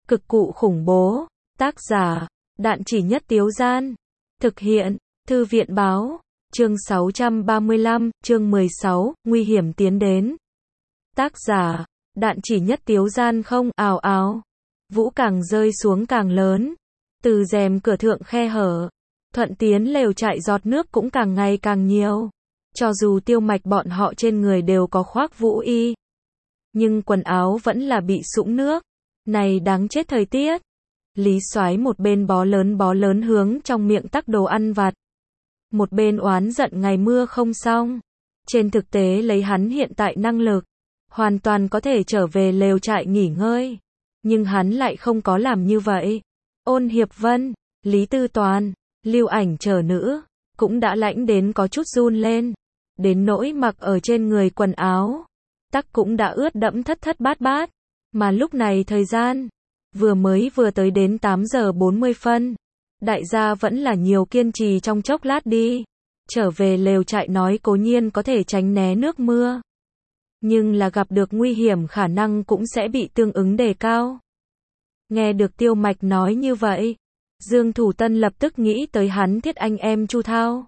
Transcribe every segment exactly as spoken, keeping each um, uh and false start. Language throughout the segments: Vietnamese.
Cực cụ khủng bố. Tác giả, Đạn Chỉ Nhất Tiếu Gian. Thực hiện, Thư viện Báo. Chương sáu trăm ba mươi lăm, chương mười sáu, nguy hiểm tiến đến. Tác giả, Đạn Chỉ Nhất Tiếu Gian. Không, ào ào. Vũ càng rơi xuống càng lớn. Từ rèm cửa thượng khe hở, thuận tiến lều trại giọt nước cũng càng ngày càng nhiều. Cho dù Tiêu Mạch bọn họ trên người đều có khoác vũ y, nhưng quần áo vẫn là bị sũng nước. Này đáng chết thời tiết. Lý Soái một bên bó lớn bó lớn hướng trong miệng tắc đồ ăn vặt, một bên oán giận ngày mưa không xong. Trên thực tế lấy hắn hiện tại năng lực, hoàn toàn có thể trở về lều trại nghỉ ngơi. Nhưng hắn lại không có làm như vậy. Ôn Hiệp Vân, Lý Tư Toàn, Lưu Ảnh chờ nữ, cũng đã lãnh đến có chút run lên. Đến nỗi mặc ở trên người quần áo, tắc cũng đã ướt đẫm thất thất bát bát. Mà lúc này thời gian, vừa mới vừa tới đến tám giờ bốn mươi phân. Đại gia vẫn là nhiều kiên trì trong chốc lát đi. Trở về lều trại nói cố nhiên có thể tránh né nước mưa, nhưng là gặp được nguy hiểm khả năng cũng sẽ bị tương ứng đề cao. Nghe được Tiêu Mạch nói như vậy, Dương Thủ Tân lập tức nghĩ tới hắn thiết anh em Chu Thao.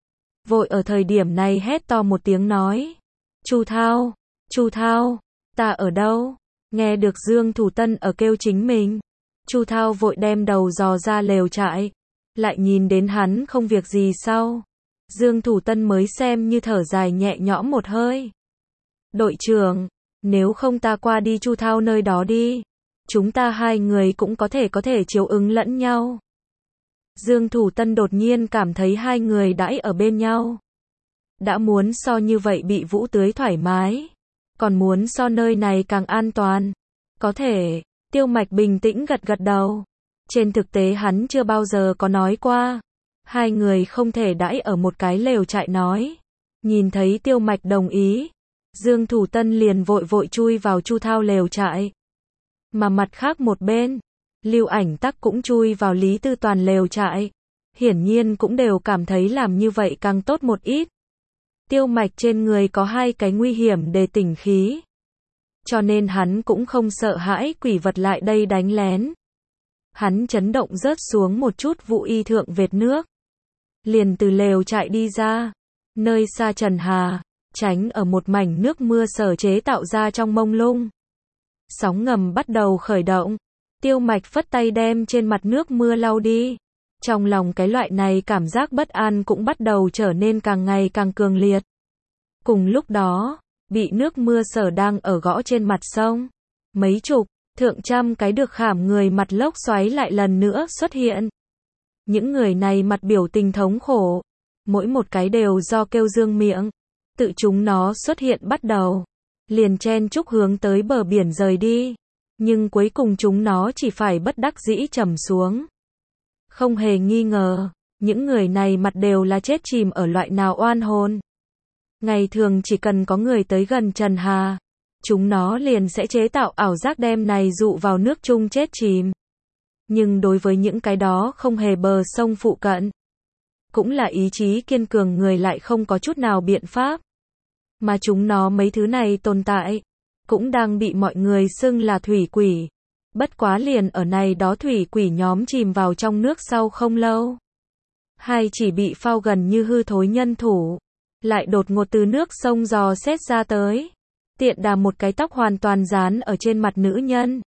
Vội ở thời điểm này hét to một tiếng nói: Chu Thao, Chu Thao, ta ở đâu? Nghe được Dương Thủ Tân ở kêu chính mình, Chu Thao vội đem đầu dò ra lều trại, lại nhìn đến hắn không việc gì sau. Dương Thủ Tân mới xem như thở dài nhẹ nhõm một hơi. Đội trưởng, nếu không ta qua đi Chu Thao nơi đó đi. Chúng ta hai người cũng có thể có thể chiếu ứng lẫn nhau. Dương Thủ Tân đột nhiên cảm thấy hai người đãi ở bên nhau, đã muốn so như vậy bị vũ tưới thoải mái, còn muốn so nơi này càng an toàn. Có thể, Tiêu Mạch bình tĩnh gật gật đầu. Trên thực tế hắn chưa bao giờ có nói qua hai người không thể đãi ở một cái lều trại nói. Nhìn thấy Tiêu Mạch đồng ý, Dương Thủ Tân liền vội vội chui vào Chu Thao lều trại. Mà mặt khác một bên, Lưu Ảnh tắc cũng chui vào Lý Tư Toàn lều trại. Hiển nhiên cũng đều cảm thấy làm như vậy càng tốt một ít. Tiêu Mạch trên người có hai cái nguy hiểm để tỉnh khí, cho nên hắn cũng không sợ hãi quỷ vật lại đây đánh lén. Hắn chấn động rớt xuống một chút vũ y thượng vệt nước, liền từ lều trại đi ra. Nơi xa Trần Hà, tránh ở một mảnh nước mưa sở chế tạo ra trong mông lung. Sóng ngầm bắt đầu khởi động. Tiêu Mạch phất tay đem trên mặt nước mưa lau đi. Trong lòng cái loại này cảm giác bất an cũng bắt đầu trở nên càng ngày càng cường liệt. Cùng lúc đó, bị nước mưa sở đang ở gõ trên mặt sông. Mấy chục, thượng trăm cái được khảm người mặt lốc xoáy lại lần nữa xuất hiện. Những người này mặt biểu tình thống khổ, mỗi một cái đều do kêu dương miệng. Tự chúng nó xuất hiện bắt đầu, liền chen chúc hướng tới bờ biển rời đi. Nhưng cuối cùng chúng nó chỉ phải bất đắc dĩ trầm xuống. Không hề nghi ngờ, những người này mặt đều là chết chìm ở loại nào oan hồn. Ngày thường chỉ cần có người tới gần Trần Hà, chúng nó liền sẽ chế tạo ảo giác đem này dụ vào nước chung chết chìm. Nhưng đối với những cái đó không hề bờ sông phụ cận, cũng là ý chí kiên cường người lại không có chút nào biện pháp. Mà chúng nó mấy thứ này tồn tại, cũng đang bị mọi người xưng là thủy quỷ. Bất quá liền ở này đó thủy quỷ nhóm chìm vào trong nước sau không lâu, hay chỉ bị phao gần như hư thối nhân thủ, lại đột ngột từ nước sông dò xét ra tới. Tiện đà một cái tóc hoàn toàn dán ở trên mặt nữ nhân,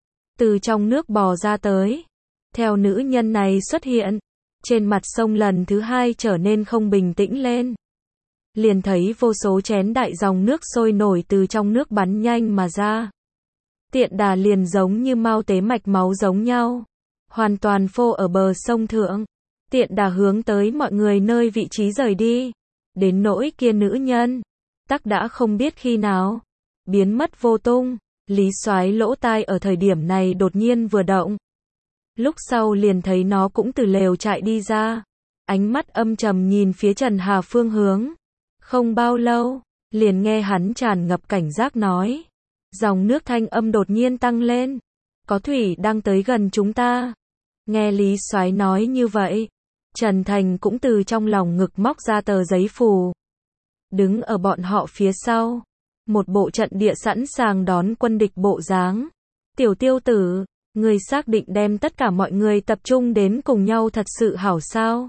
từ trong nước bò ra tới. Theo nữ nhân này xuất hiện, trên mặt sông lần thứ hai trở nên không bình tĩnh lên. Liền thấy vô số chén đại dòng nước sôi nổi từ trong nước bắn nhanh mà ra. Tiện đà liền giống như mao tế mạch máu giống nhau, hoàn toàn phô ở bờ sông thượng. Tiện đà hướng tới mọi người nơi vị trí rời đi. Đến nỗi kia nữ nhân, tắc đã không biết khi nào biến mất vô tung. Lý Soái lỗ tai ở thời điểm này đột nhiên vừa động. Lúc sau liền thấy nó cũng từ lều trại đi ra, ánh mắt âm trầm nhìn phía Trần Hà phương hướng. Không bao lâu, liền nghe hắn tràn ngập cảnh giác nói. Dòng nước thanh âm đột nhiên tăng lên. Có thủy đang tới gần chúng ta. Nghe Lý Soái nói như vậy, Trần Thành cũng từ trong lòng ngực móc ra tờ giấy phù. Đứng ở bọn họ phía sau. Một bộ trận địa sẵn sàng đón quân địch bộ dáng. Tiểu Tiêu tử, Ngươi xác định đem tất cả mọi người tập trung đến cùng nhau thật sự hảo sao?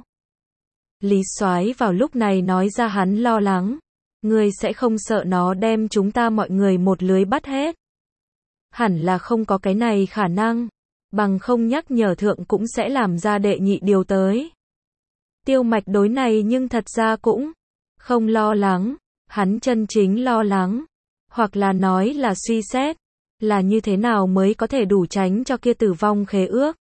Lý Soái vào lúc này nói ra hắn lo lắng. Ngươi sẽ không sợ nó đem chúng ta mọi người một lưới bắt hết? Hẳn là không có cái này khả năng. Bằng không nhắc nhở thượng cũng sẽ làm ra đệ nhị điều tới. Tiêu Mạch đối này nhưng thật ra cũng không lo lắng. Hắn chân chính lo lắng. Hoặc là nói là suy xét. Là như thế nào mới có thể đủ tránh cho kia tử vong khế ước.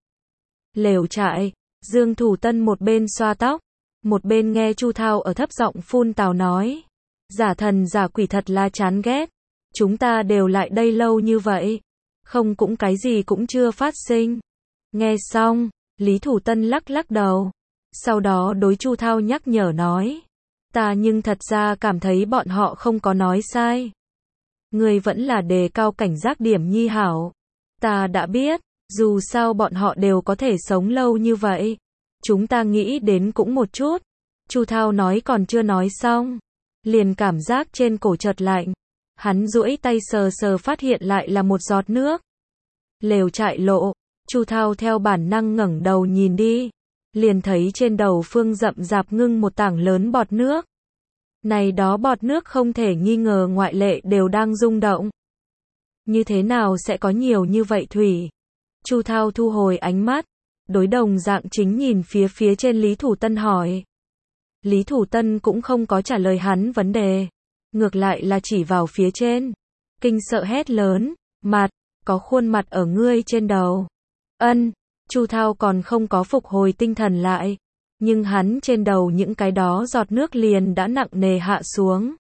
Lều trại, Dương Thủ Tân một bên xoa tóc, một bên nghe Chu Thao ở thấp giọng phun tào nói. Giả thần giả quỷ thật là chán ghét. Chúng ta đều lại đây lâu như vậy. Không cũng cái gì cũng chưa phát sinh. Nghe xong, Lý Thủ Tân lắc lắc đầu. Sau đó đối Chu Thao nhắc nhở nói. Ta nhưng thật ra cảm thấy bọn họ không có nói sai. Ngươi vẫn là đề cao cảnh giác điểm nhi hảo. Ta đã biết, dù sao bọn họ đều có thể sống lâu như vậy. Chúng ta nghĩ đến cũng một chút. Chu Thao nói còn chưa nói xong. Liền cảm giác trên cổ chợt lạnh. Hắn duỗi tay sờ sờ phát hiện lại là một giọt nước. Lều trại lộ, Chu Thao theo bản năng ngẩng đầu nhìn đi. Liền thấy trên đầu phương rậm rạp ngưng một tảng lớn bọt nước. Này đó bọt nước không thể nghi ngờ ngoại lệ đều đang rung động. Như thế nào sẽ có nhiều như vậy thủy? Chu Thao thu hồi ánh mắt, đối đồng dạng chính nhìn phía phía trên Lý Thủ Tân hỏi. Lý Thủ Tân cũng không có trả lời hắn vấn đề, ngược lại là chỉ vào phía trên. Kinh sợ hét lớn, mặt, có khuôn mặt ở ngươi trên đầu. Ân, Chu Thao còn không có phục hồi tinh thần lại. Nhưng hắn trên đầu những cái đó giọt nước liền đã nặng nề hạ xuống.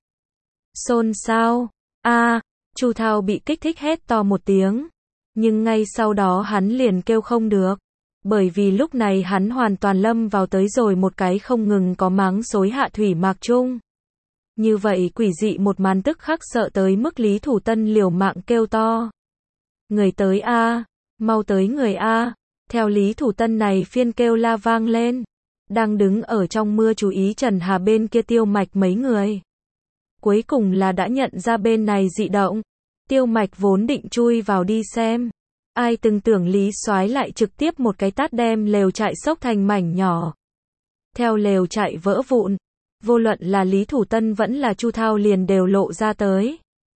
Xôn xao, a, Chu Thao bị kích thích hét to một tiếng. Nhưng ngay sau đó hắn liền kêu không được. Bởi vì lúc này hắn hoàn toàn lâm vào tới rồi một cái không ngừng có máng xối hạ thủy mạc chung. Như vậy quỷ dị một màn tức khắc sợ tới mức Lý Thủ Tân liều mạng kêu to. Người tới a, mau tới người a. Theo Lý Thủ Tân này phiên kêu la vang lên. Đang đứng ở trong mưa chú ý Trần Hà bên kia Tiêu Mạch mấy người. Cuối cùng là đã nhận ra bên này dị động. Tiêu Mạch vốn định chui vào đi xem. Ai từng tưởng Lý Soái lại trực tiếp một cái tát đem lều trại xốc thành mảnh nhỏ. Theo lều trại vỡ vụn, vô luận là Lý Thủ Tân vẫn là Chu Thao liền đều lộ ra tới.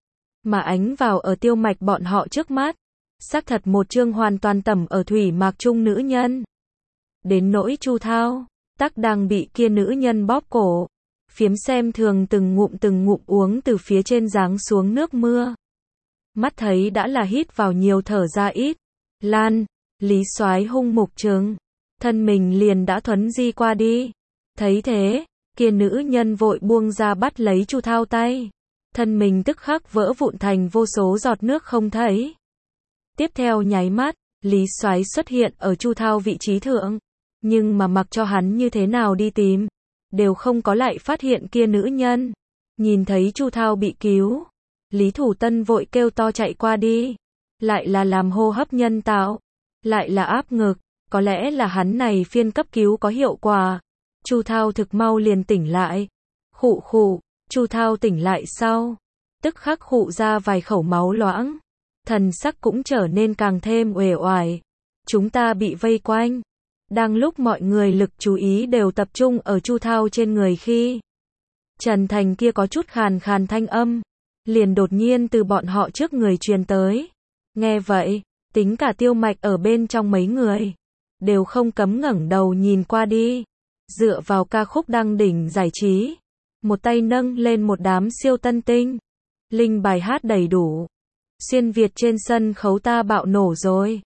Mà ánh vào ở Tiêu Mạch bọn họ trước mắt. Xác thật một chương hoàn toàn tẩm ở thủy mạc trung nữ nhân. Đến nỗi Chu Thao, tắc đang bị kia nữ nhân bóp cổ. Phiếm xem thường từng ngụm từng ngụm uống từ phía trên giáng xuống nước mưa. Mắt thấy đã là hít vào nhiều thở ra ít. Lan, Lý Soái hung mục trừng. Thân mình liền đã thuấn di qua đi. Thấy thế, kia nữ nhân vội buông ra bắt lấy Chu Thao tay. Thân mình tức khắc vỡ vụn thành vô số giọt nước không thấy. Tiếp theo nháy mắt, Lý Soái xuất hiện ở Chu Thao vị trí thượng. Nhưng mà mặc cho hắn như thế nào đi tìm, đều không có lại phát hiện kia nữ nhân. Nhìn thấy Chu Thao bị cứu, Lý Thủ Tân vội kêu to chạy qua đi. Lại là làm hô hấp nhân tạo, lại là áp ngực, có lẽ là hắn này phiên cấp cứu có hiệu quả. Chu Thao thực mau liền tỉnh lại. Khụ khụ, Chu Thao tỉnh lại sau, tức khắc khụ ra vài khẩu máu loãng. Thần sắc cũng trở nên càng thêm uể oải. Chúng ta bị vây quanh. Đang lúc mọi người lực chú ý đều tập trung ở Chu Thao trên người khi Trần Thành kia có chút khàn khàn thanh âm, liền đột nhiên từ bọn họ trước người truyền tới. Nghe vậy, tính cả Tiêu Mạch ở bên trong mấy người, đều không cấm ngẩng đầu nhìn qua đi. Dựa vào ca khúc đăng đỉnh giải trí, một tay nâng lên một đám siêu tân tinh. Linh bài hát đầy đủ. Xuyên Việt trên sân khấu ta bạo nổ rồi.